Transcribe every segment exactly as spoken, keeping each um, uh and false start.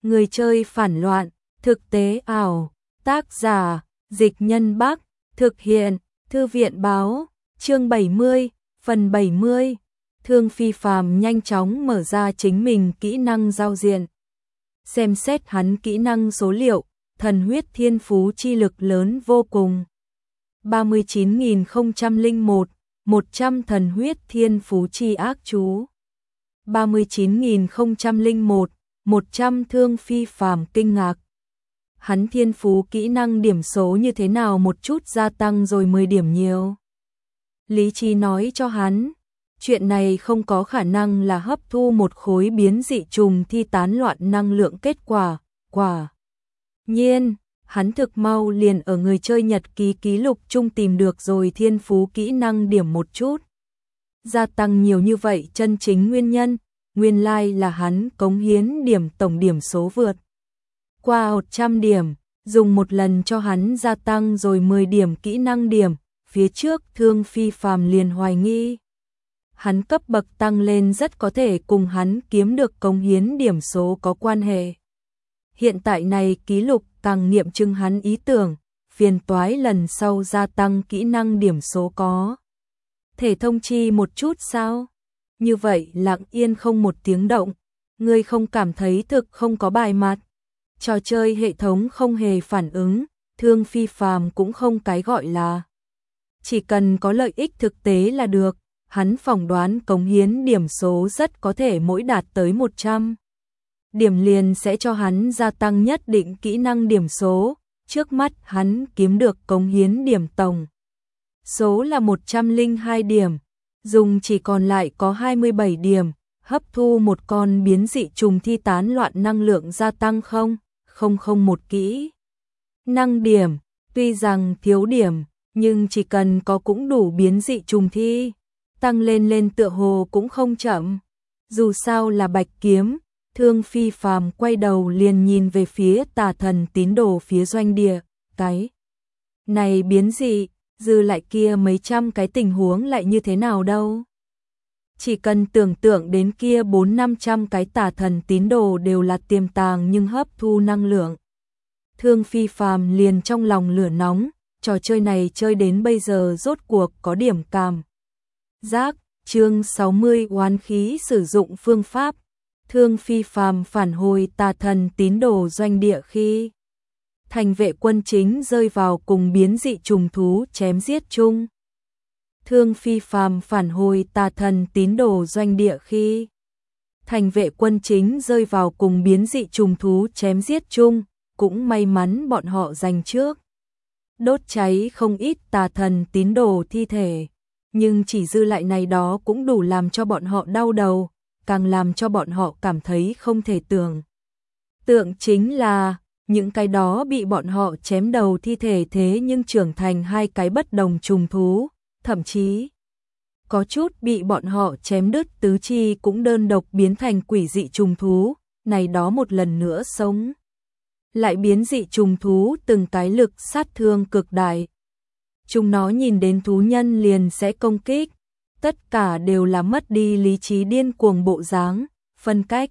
Người chơi phản loạn, thực tế ảo, tác giả, Dịch Nhân Bắc, thực hiện, Thư viện báo, chương bảy mươi, phần bảy mươi. Thương Phi Phàm nhanh chóng mở ra chính mình kỹ năng giao diện. Xem xét hắn kỹ năng số liệu, thần huyết thiên phú chi lực lớn vô cùng. ba mươi chín nghìn không trăm lẻ một, một trăm thần huyết thiên phú chi ác chú. ba mươi chín nghìn không trăm lẻ một, một trăm Thương Phi Phàm kinh ngạc. Hắn thiên phú kỹ năng điểm số như thế nào một chút gia tăng rồi mười điểm nhiều. Lý trí nói cho hắn, chuyện này không có khả năng là hấp thu một khối biến dị trùng thi tán loạn năng lượng kết quả, quả. Nhiên, hắn thực mau liền ở người chơi nhật ký ký lục chung tìm được rồi thiên phú kỹ năng điểm một chút. Gia tăng nhiều như vậy chân chính nguyên nhân, nguyên lai là hắn cống hiến điểm tổng điểm số vượt qua một trăm điểm, dùng một lần cho hắn gia tăng rồi mười điểm kỹ năng điểm, phía trước Thương Phi Phàm liền hoài nghi. Hắn cấp bậc tăng lên rất có thể cùng hắn kiếm được cống hiến điểm số có quan hệ. Hiện tại này ký lục càng nghiệm chứng hắn ý tưởng, phiền toái lần sau gia tăng kỹ năng điểm số có thể thông chi một chút sao? Như vậy lặng yên không một tiếng động, ngươi không cảm thấy thực không có bài mặt. Trò chơi hệ thống không hề phản ứng, Thương Phi Phàm cũng không cái gọi là. Chỉ cần có lợi ích thực tế là được, hắn phỏng đoán cống hiến điểm số rất có thể mỗi đạt tới một trăm. Điểm liền sẽ cho hắn gia tăng nhất định kỹ năng điểm số, trước mắt hắn kiếm được cống hiến điểm tổng. Số là một trăm lẻ hai điểm, dùng chỉ còn lại có hai mươi bảy điểm, hấp thu một con biến dị trùng thi tán loạn năng lượng gia tăng không, không không một kỹ. Năng điểm, tuy rằng thiếu điểm, nhưng chỉ cần có cũng đủ biến dị trùng thi, tăng lên lên tựa hồ cũng không chậm. Dù sao là bạch kiếm, Thương Phi Phàm quay đầu liền nhìn về phía tà thần tín đồ phía doanh địa, cái này biến dị, dư lại kia mấy trăm cái tình huống lại như thế nào đâu. Chỉ cần tưởng tượng đến kia bốn năm trăm cái tà thần tín đồ đều là tiềm tàng nhưng hấp thu năng lượng. Thương Phi Phàm liền trong lòng lửa nóng, trò chơi này chơi đến bây giờ rốt cuộc có điểm cảm giác. Chương sáu mươi oán khí sử dụng phương pháp. Thương Phi Phàm phản hồi tà thần tín đồ doanh địa khi thành vệ quân chính rơi vào cùng biến dị trùng thú chém giết chung. Thương Phi Phàm phản hồi tà thần tín đồ doanh địa khi thành vệ quân chính rơi vào cùng biến dị trùng thú chém giết chung, cũng may mắn bọn họ giành trước. Đốt cháy không ít tà thần tín đồ thi thể, nhưng chỉ dư lại này đó cũng đủ làm cho bọn họ đau đầu, càng làm cho bọn họ cảm thấy không thể tưởng. Tượng chính là, những cái đó bị bọn họ chém đầu thi thể thế nhưng trưởng thành hai cái bất đồng trùng thú, thậm chí có chút bị bọn họ chém đứt tứ chi cũng đơn độc biến thành quỷ dị trùng thú, này đó một lần nữa sống. Lại biến dị trùng thú từng cái lực sát thương cực đại. Chúng nó nhìn đến thú nhân liền sẽ công kích, tất cả đều là mất đi lý trí điên cuồng bộ dáng, phân cách.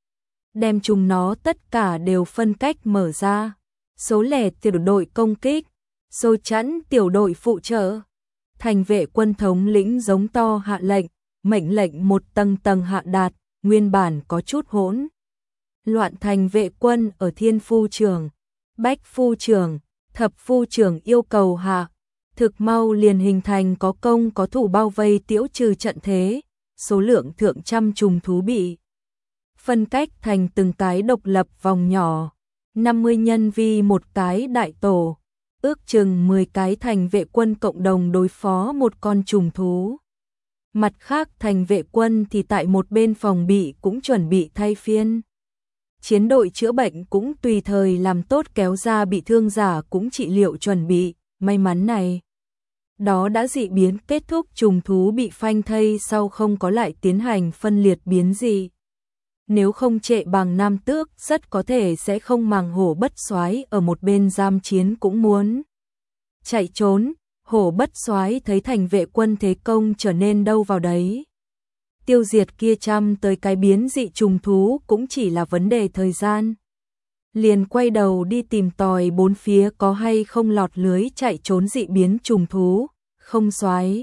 Đem chúng nó tất cả đều phân cách mở ra. Số lẻ tiểu đội công kích, số chẵn tiểu đội phụ trợ. Thành vệ quân thống lĩnh giống to hạ lệnh, mệnh lệnh một tầng tầng hạ đạt, nguyên bản có chút hỗn loạn thành vệ quân ở thiên phu trường, bách phu trường, thập phu trường yêu cầu hạ. Thực mau liền hình thành có công có thủ bao vây tiễu trừ trận thế, số lượng thượng trăm trùng thú bị phân cách thành từng cái độc lập vòng nhỏ, năm mươi nhân vi một cái đại tổ, ước chừng mười cái thành vệ quân cộng đồng đối phó một con trùng thú. Mặt khác thành vệ quân thì tại một bên phòng bị cũng chuẩn bị thay phiên. Chiến đội chữa bệnh cũng tùy thời làm tốt kéo ra bị thương giả cũng trị liệu chuẩn bị, may mắn này. Đó đã dị biến kết thúc trùng thú bị phanh thây sau không có lại tiến hành phân liệt biến dị. Nếu không trệ bằng nam tước rất có thể sẽ không màng hổ bất soái ở một bên giam chiến cũng muốn chạy trốn. Hổ bất soái thấy thành vệ quân thế công trở nên đâu vào đấy. Tiêu diệt kia trăm tới cái biến dị trùng thú cũng chỉ là vấn đề thời gian. liền quay đầu đi tìm tòi bốn phía có hay không lọt lưới chạy trốn dị biến trùng thú, không soái.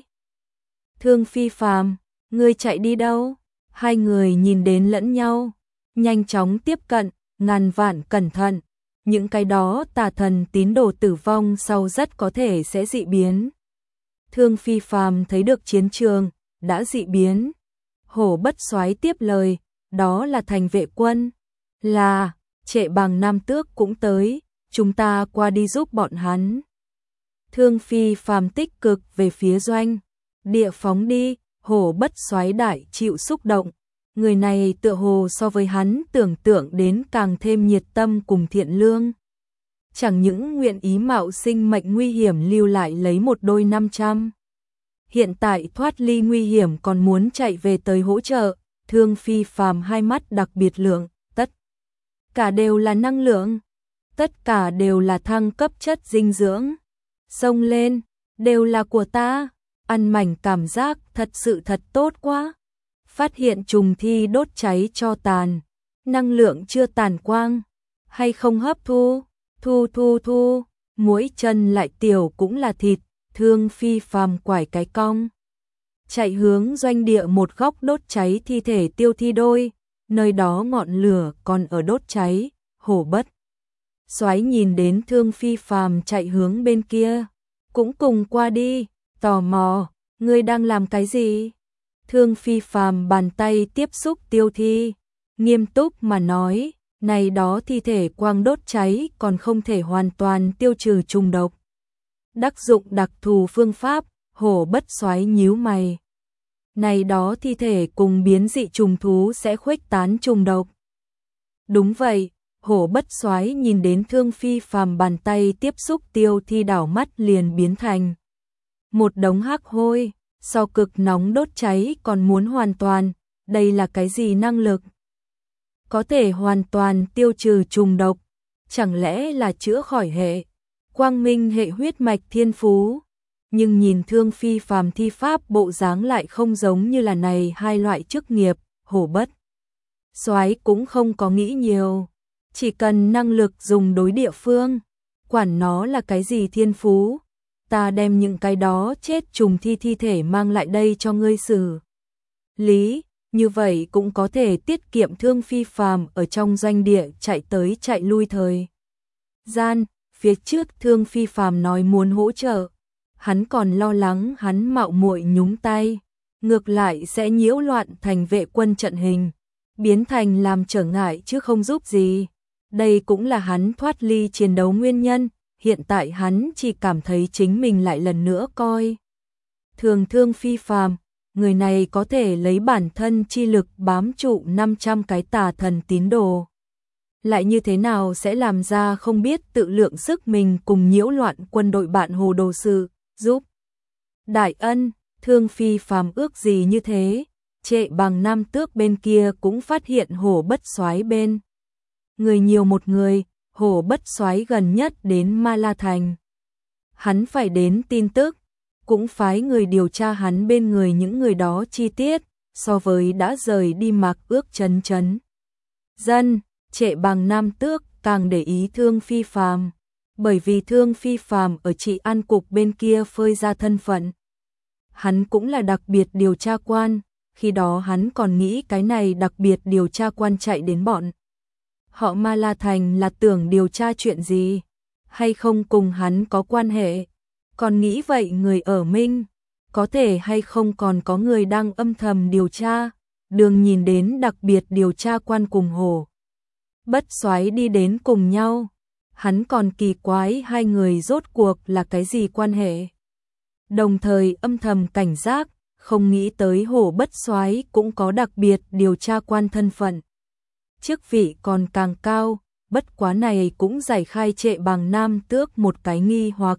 Thương Phi Phàm, ngươi chạy đi đâu? Hai người nhìn đến lẫn nhau, nhanh chóng tiếp cận, ngàn vạn cẩn thận, những cái đó tà thần tín đồ tử vong sau rất có thể sẽ dị biến. Thương Phi Phàm thấy được chiến trường đã dị biến. Hổ Bất Soái tiếp lời, đó là thành vệ quân. Là, Trệ Bằng Nam Tước cũng tới, chúng ta qua đi giúp bọn hắn. Thương Phi Phàm tích cực về phía doanh địa phóng đi. Hổ Bất Soái đại chịu xúc động, người này tựa hồ so với hắn tưởng tượng đến càng thêm nhiệt tâm cùng thiện lương. Chẳng những nguyện ý mạo sinh mệnh nguy hiểm lưu lại lấy một đôi năm trăm. Hiện tại thoát ly nguy hiểm còn muốn chạy về tới hỗ trợ. Thương Phi Phàm hai mắt đặc biệt lượng, tất cả đều là năng lượng, tất cả đều là thăng cấp chất dinh dưỡng. Xông lên, đều là của ta. Ăn mảnh cảm giác thật sự thật tốt quá. Phát hiện trùng thi đốt cháy cho tàn, năng lượng chưa tàn quang, hay không hấp thu, thu thu thu, mỗi chân lại tiểu cũng là thịt. Thương Phi Phàm quải cái cong, chạy hướng doanh địa một góc đốt cháy thi thể Tiêu Thi đôi, nơi đó ngọn lửa còn ở đốt cháy. Hổ Bất Soái nhìn đến Thương Phi Phàm chạy hướng bên kia, cũng cùng qua đi, tò mò, ngươi đang làm cái gì? Thương Phi Phàm bàn tay tiếp xúc Tiêu Thi, nghiêm túc mà nói, này đó thi thể quang đốt cháy còn không thể hoàn toàn tiêu trừ trùng độc. Đắc dụng đặc thù phương pháp. Hổ Bất Soái nhíu mày. Này đó thi thể cùng biến dị trùng thú sẽ khuếch tán trùng độc. Đúng vậy. Hổ Bất Soái nhìn đến Thương Phi Phàm bàn tay tiếp xúc Tiêu Thi đảo mắt liền biến thành một đống hắc hôi, so cực nóng đốt cháy còn muốn hoàn toàn. Đây là cái gì năng lực? Có thể hoàn toàn tiêu trừ trùng độc, chẳng lẽ là chữa khỏi hệ quang minh hệ huyết mạch thiên phú? Nhưng nhìn Thương Phi Phàm thi pháp bộ dáng lại không giống như là này hai loại chức nghiệp. Hổ Bất Soái cũng không có nghĩ nhiều, chỉ cần năng lực dùng đối địa phương, quản nó là cái gì thiên phú, ta đem những cái đó chết trùng thi thi thể mang lại đây cho ngươi xử lý, như vậy cũng có thể tiết kiệm Thương Phi Phàm ở trong doanh địa chạy tới chạy lui thời gian. Phía trước Thương Phi Phàm nói muốn hỗ trợ, hắn còn lo lắng hắn mạo muội nhúng tay, ngược lại sẽ nhiễu loạn thành vệ quân trận hình, biến thành làm trở ngại chứ không giúp gì. Đây cũng là hắn thoát ly chiến đấu nguyên nhân. Hiện tại hắn chỉ cảm thấy chính mình lại lần nữa coi thường Thương Phi Phàm, người này có thể lấy bản thân chi lực bám trụ năm trăm cái tà thần tín đồ, lại như thế nào sẽ làm ra không biết tự lượng sức mình cùng nhiễu loạn quân đội bạn hồ đồ sự, giúp đại ân. Thương Phi Phàm ước gì như thế. Trệ Bằng Nam Tước bên kia cũng phát hiện Hổ Bất Soái bên người nhiều một người. Hổ Bất Soái gần nhất đến Ma La Thành, hắn phải đến tin tức, cũng phái người điều tra hắn bên người những người đó chi tiết, so với đã rời đi Mạc Ước chấn chấn dân. Trệ Bằng Nam Tước càng để ý Thương Phi Phàm, bởi vì Thương Phi Phàm ở Trị An cục bên kia phơi ra thân phận, hắn cũng là đặc biệt điều tra quan. Khi đó hắn còn nghĩ cái này đặc biệt điều tra quan chạy đến bọn họ Ma La Thành là tưởng điều tra chuyện gì, hay không cùng hắn có quan hệ. Còn nghĩ vậy người ở Minh, có thể hay không còn có người đang âm thầm điều tra. Đường nhìn đến đặc biệt điều tra quan cùng Hổ Bất Soái đi đến cùng nhau, hắn còn kỳ quái hai người rốt cuộc là cái gì quan hệ. Đồng thời âm thầm cảnh giác, không nghĩ tới Hổ Bất Soái cũng có đặc biệt điều tra quan thân phận, chức vị còn càng cao. Bất quá này cũng giải khai Trệ Bằng Nam Tước một cái nghi hoặc.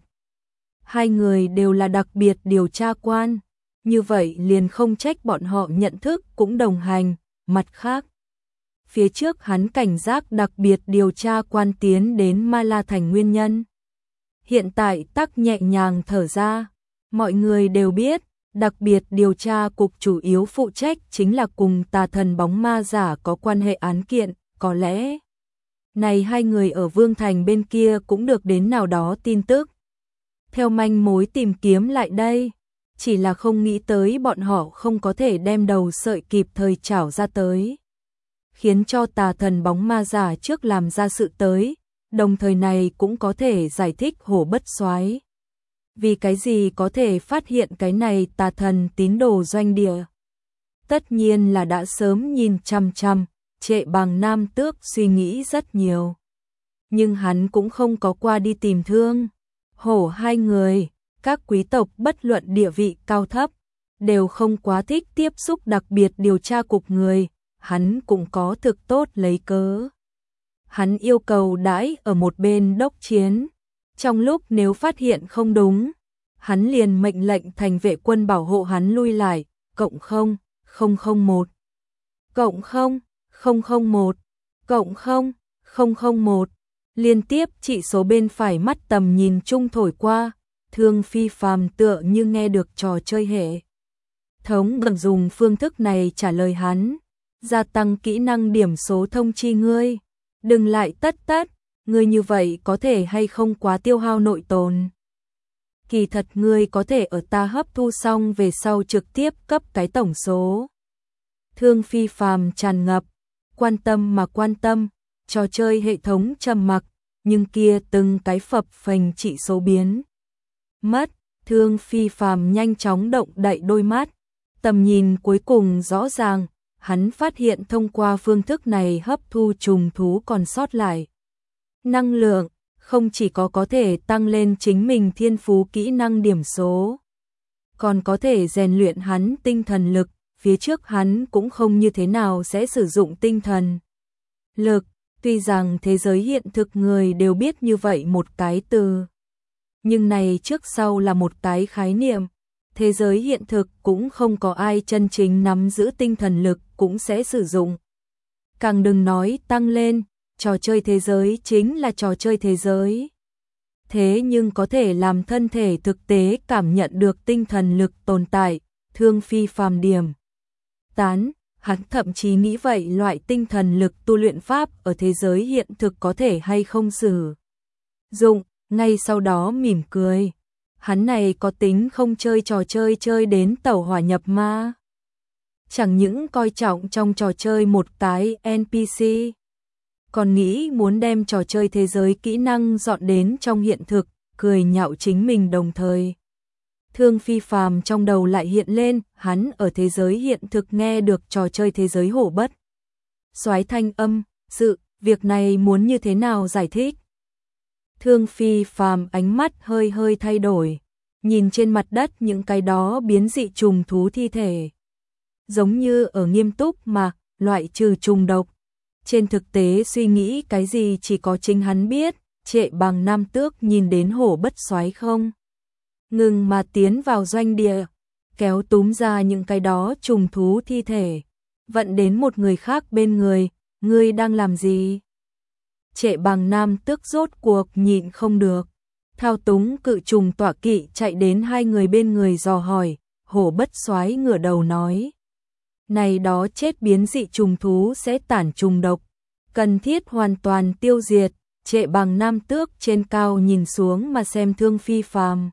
Hai người đều là đặc biệt điều tra quan, như vậy liền không trách bọn họ nhận thức cũng đồng hành. Mặt khác, phía trước hắn cảnh giác đặc biệt điều tra quan tiến đến Ma La Thành nguyên nhân, hiện tại tắc nhẹ nhàng thở ra. Mọi người đều biết, đặc biệt điều tra cục chủ yếu phụ trách chính là cùng tà thần bóng ma giả có quan hệ án kiện, có lẽ Này hai người ở Vương Thành bên kia cũng được đến nào đó tin tức. Theo manh mối tìm kiếm lại đây, chỉ là không nghĩ tới bọn họ không có thể đem đầu sợi kịp thời trảo ra tới. Khiến cho tà thần bóng ma giả trước làm ra sự tới, đồng thời này cũng có thể giải thích Hổ Bất Soái. Vì cái gì có thể phát hiện cái này tà thần tín đồ doanh địa? Tất nhiên là đã sớm nhìn chăm chăm, Trệ Bàng Nam Tước suy nghĩ rất nhiều. Nhưng hắn cũng không có qua đi tìm Thương Hổ hai người, các quý tộc bất luận địa vị cao thấp, đều không quá thích tiếp xúc đặc biệt điều tra cục người, hắn cũng có thực tốt lấy cớ. Hắn yêu cầu đãi ở một bên đốc chiến, trong lúc nếu phát hiện không đúng, hắn liền mệnh lệnh thành vệ quân bảo hộ hắn lui lại, cộng không, không không một, cộng không, không không một, cộng không, không không một, liên tiếp chỉ số bên phải mắt tầm nhìn chung thổi qua, Thương Phi Phàm tựa như nghe được trò chơi hệ thống gần dùng phương thức này trả lời hắn, gia tăng kỹ năng điểm số thông chi ngươi, đừng lại tất tất, ngươi như vậy có thể hay không quá tiêu hao nội tồn. Kỳ thật ngươi có thể ở ta hấp thu xong về sau trực tiếp cấp cái tổng số. Thương Phi Phàm tràn ngập, quan tâm mà quan tâm, trò chơi hệ thống trầm mặc, nhưng kia từng cái phập phình chỉ số biến mất, Thương Phi Phàm nhanh chóng động đậy đôi mắt, tầm nhìn cuối cùng rõ ràng, hắn phát hiện thông qua phương thức này hấp thu trùng thú còn sót lại năng lượng, không chỉ có có thể tăng lên chính mình thiên phú kỹ năng điểm số, còn có thể rèn luyện hắn tinh thần lực, phía trước hắn cũng không như thế nào sẽ sử dụng tinh thần lực, tuy rằng thế giới hiện thực người đều biết như vậy một cái từ, nhưng này trước sau là một cái khái niệm, thế giới hiện thực cũng không có ai chân chính nắm giữ tinh thần lực cũng sẽ sử dụng. Càng đừng nói tăng lên, trò chơi thế giới chính là trò chơi thế giới. Thế nhưng có thể làm thân thể thực tế cảm nhận được tinh thần lực tồn tại, Thương Phi Phàm điểm tán, hắn thậm chí nghĩ vậy loại tinh thần lực tu luyện pháp ở thế giới hiện thực có thể hay không sử dụng, ngay sau đó mỉm cười. Hắn này có tính không chơi trò chơi chơi đến tẩu hỏa nhập ma. Chẳng những coi trọng trong trò chơi một cái en pê xê, còn nghĩ muốn đem trò chơi thế giới kỹ năng dọn đến trong hiện thực, cười nhạo chính mình đồng thời. Thương Phi Phàm trong đầu lại hiện lên, hắn ở thế giới hiện thực nghe được trò chơi thế giới Hổ Bất Soái thanh âm, sự, việc này muốn như thế nào giải thích? Thương Phi Phàm ánh mắt hơi hơi thay đổi, nhìn trên mặt đất những cái đó biến dị trùng thú thi thể. Giống như ở nghiêm túc mà, loại trừ trùng độc. Trên thực tế suy nghĩ cái gì chỉ có chính hắn biết, Trệ Bàng Nam Tước nhìn đến Hổ Bất Soái không ngừng mà tiến vào doanh địa, kéo túm ra những cái đó trùng thú thi thể, vận đến một người khác bên người, ngươi đang làm gì? Trệ Bàng Nam Tước rốt cuộc nhịn không được, thao túng cự trùng tọa kỵ chạy đến hai người bên người dò hỏi, Hổ Bất Soái ngửa đầu nói. Này đó chết biến dị trùng thú sẽ tản trùng độc, cần thiết hoàn toàn tiêu diệt, Trệ Bàng Nam Tước trên cao nhìn xuống mà xem Thương Phi Phàm.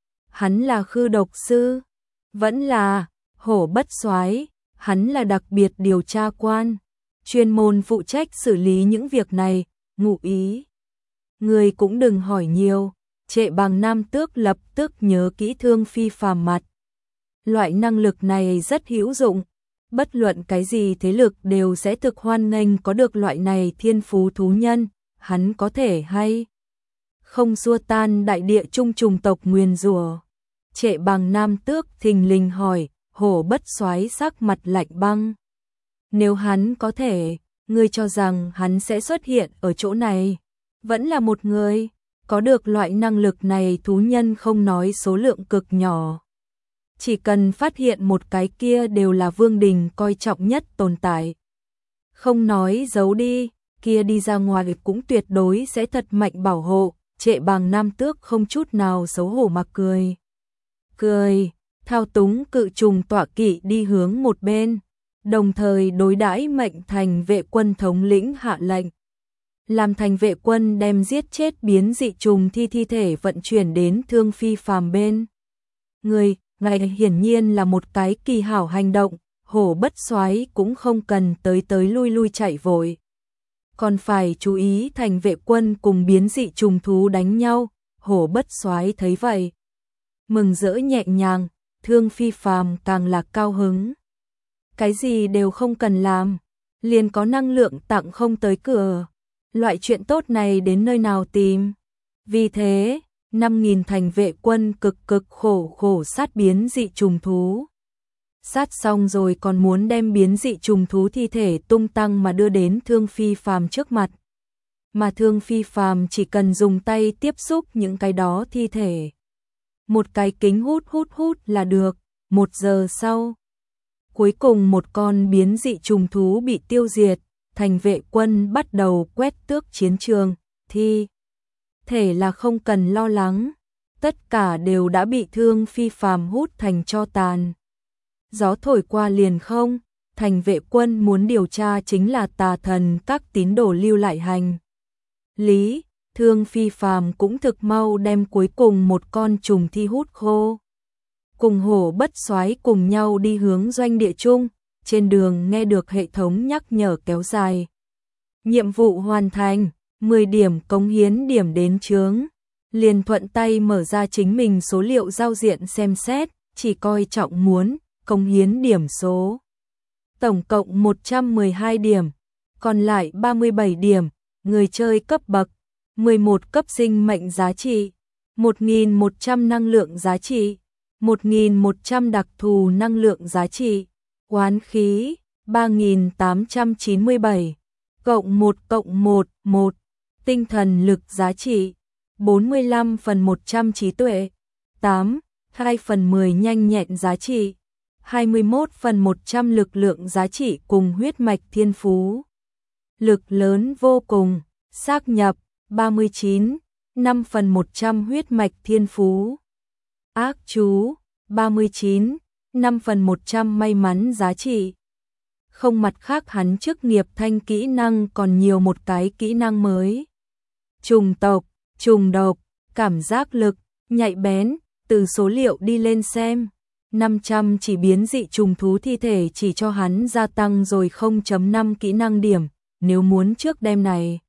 Hắn là khư độc sư, vẫn là Hổ Bất Soái, hắn là đặc biệt điều tra quan, chuyên môn phụ trách xử lý những việc này, ngụ ý. Người cũng đừng hỏi nhiều, Trệ Bàng Nam Tước lập tức nhớ kỹ Thương Phi Phàm mặt. Loại năng lực này rất hữu dụng, bất luận cái gì thế lực đều sẽ thực hoan nghênh có được loại này thiên phú thú nhân, hắn có thể hay không xua tan đại địa trung trùng tộc nguyền rủa. Trệ Bàng Nam Tước thình lình hỏi, Hổ Bất Soái sắc mặt lạnh băng. Nếu hắn có thể, ngươi cho rằng hắn sẽ xuất hiện ở chỗ này, vẫn là một người, có được loại năng lực này thú nhân không nói số lượng cực nhỏ. Chỉ cần phát hiện một cái kia đều là vương đình coi trọng nhất tồn tại. Không nói giấu đi, kia đi ra ngoài cũng tuyệt đối sẽ thật mạnh bảo hộ, Trệ Bàng Nam Tước không chút nào xấu hổ mà cười. Cười, thao túng cự trùng tọa kỵ đi hướng một bên, đồng thời đối đãi mệnh thành vệ quân thống lĩnh hạ lệnh. làm thành vệ quân đem giết chết biến dị trùng thi thi thể vận chuyển đến Thương Phi Phàm bên người, ngài hiển nhiên là một cái kỳ hảo hành động, Hổ Bất Soái cũng không cần tới tới lui lui chạy vội. Còn phải chú ý thành vệ quân cùng biến dị trùng thú đánh nhau, Hổ Bất Soái thấy vậy. Mừng rỡ nhẹ nhàng, Thương Phi Phàm càng là cao hứng. Cái gì đều không cần làm, liền có năng lượng tặng không tới cửa. Loại chuyện tốt này đến nơi nào tìm? Vì thế, năm nghìn thành vệ quân cực cực khổ khổ sát biến dị trùng thú. Sát xong rồi còn muốn đem biến dị trùng thú thi thể tung tăng mà đưa đến Thương Phi Phàm trước mặt. Mà Thương Phi Phàm chỉ cần dùng tay tiếp xúc những cái đó thi thể. Một cái kính hút hút hút là được, một giờ sau. Cuối cùng một con biến dị trùng thú bị tiêu diệt, thành vệ quân bắt đầu quét tước chiến trường, thi thể là không cần lo lắng, tất cả đều đã bị Thương Phi Phàm hút thành tro tàn. Gió thổi qua liền không, thành vệ quân muốn điều tra chính là tà thần các tín đồ lưu lại hành lý, Thương Phi Phàm cũng thực mau đem cuối cùng một con trùng thi hút khô. Cùng Hổ Bất Soái cùng nhau đi hướng doanh địa chung, trên đường nghe được hệ thống nhắc nhở kéo dài. Nhiệm vụ hoàn thành, mười điểm cống hiến điểm đến chướng. Liền thuận tay mở ra chính mình số liệu giao diện xem xét, chỉ coi trọng muốn, cống hiến điểm số. Tổng cộng một trăm mười hai điểm, còn lại ba mươi bảy điểm, người chơi cấp bậc, mười một cấp sinh mệnh giá trị, một nghìn một trăm năng lượng giá trị, một nghìn một trăm đặc thù năng lượng giá trị, oán khí, ba nghìn tám trăm chín mươi bảy, cộng một cộng một, một, tinh thần lực giá trị, bốn mươi lăm phần một trăm trí tuệ, tám, hai phần mười nhanh nhẹn giá trị, hai mươi mốt phần một trăm lực lượng giá trị cùng huyết mạch thiên phú. Lực lớn vô cùng, xác nhập, ba mươi chín, năm phần một trăm huyết mạch thiên phú. Ác chú, ba mươi chín, năm phần một trăm may mắn giá trị. Không mặt khác hắn chức nghiệp thanh kỹ năng còn nhiều một cái kỹ năng mới. Trùng tộc, trùng độc, cảm giác lực, nhạy bén, từ số liệu đi lên xem. năm trăm chỉ biến dị trùng thú thi thể chỉ cho hắn gia tăng rồi không phẩy năm kỹ năng điểm, nếu muốn trước đêm này.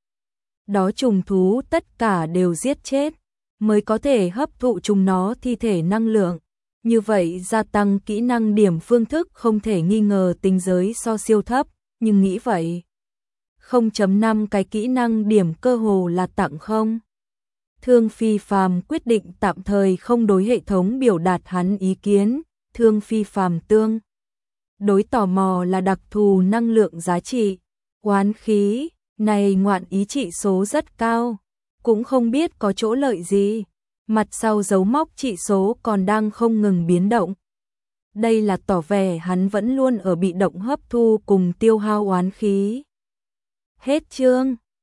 Đó trùng thú tất cả đều giết chết, mới có thể hấp thụ chúng nó thi thể năng lượng. Như vậy gia tăng kỹ năng điểm phương thức không thể nghi ngờ tinh giới so siêu thấp, nhưng nghĩ vậy. không phẩy năm cái kỹ năng điểm cơ hồ là tặng không. Thương Phi Phàm quyết định tạm thời không đối hệ thống biểu đạt hắn ý kiến, Thương Phi Phàm tương đối tò mò là đặc thù năng lượng giá trị, oán khí, này ngoạn ý trị số rất cao, cũng không biết có chỗ lợi gì, mặt sau dấu mốc trị số còn đang không ngừng biến động. Đây là tỏ vẻ hắn vẫn luôn ở bị động hấp thu cùng tiêu hao oán khí. Hết chương.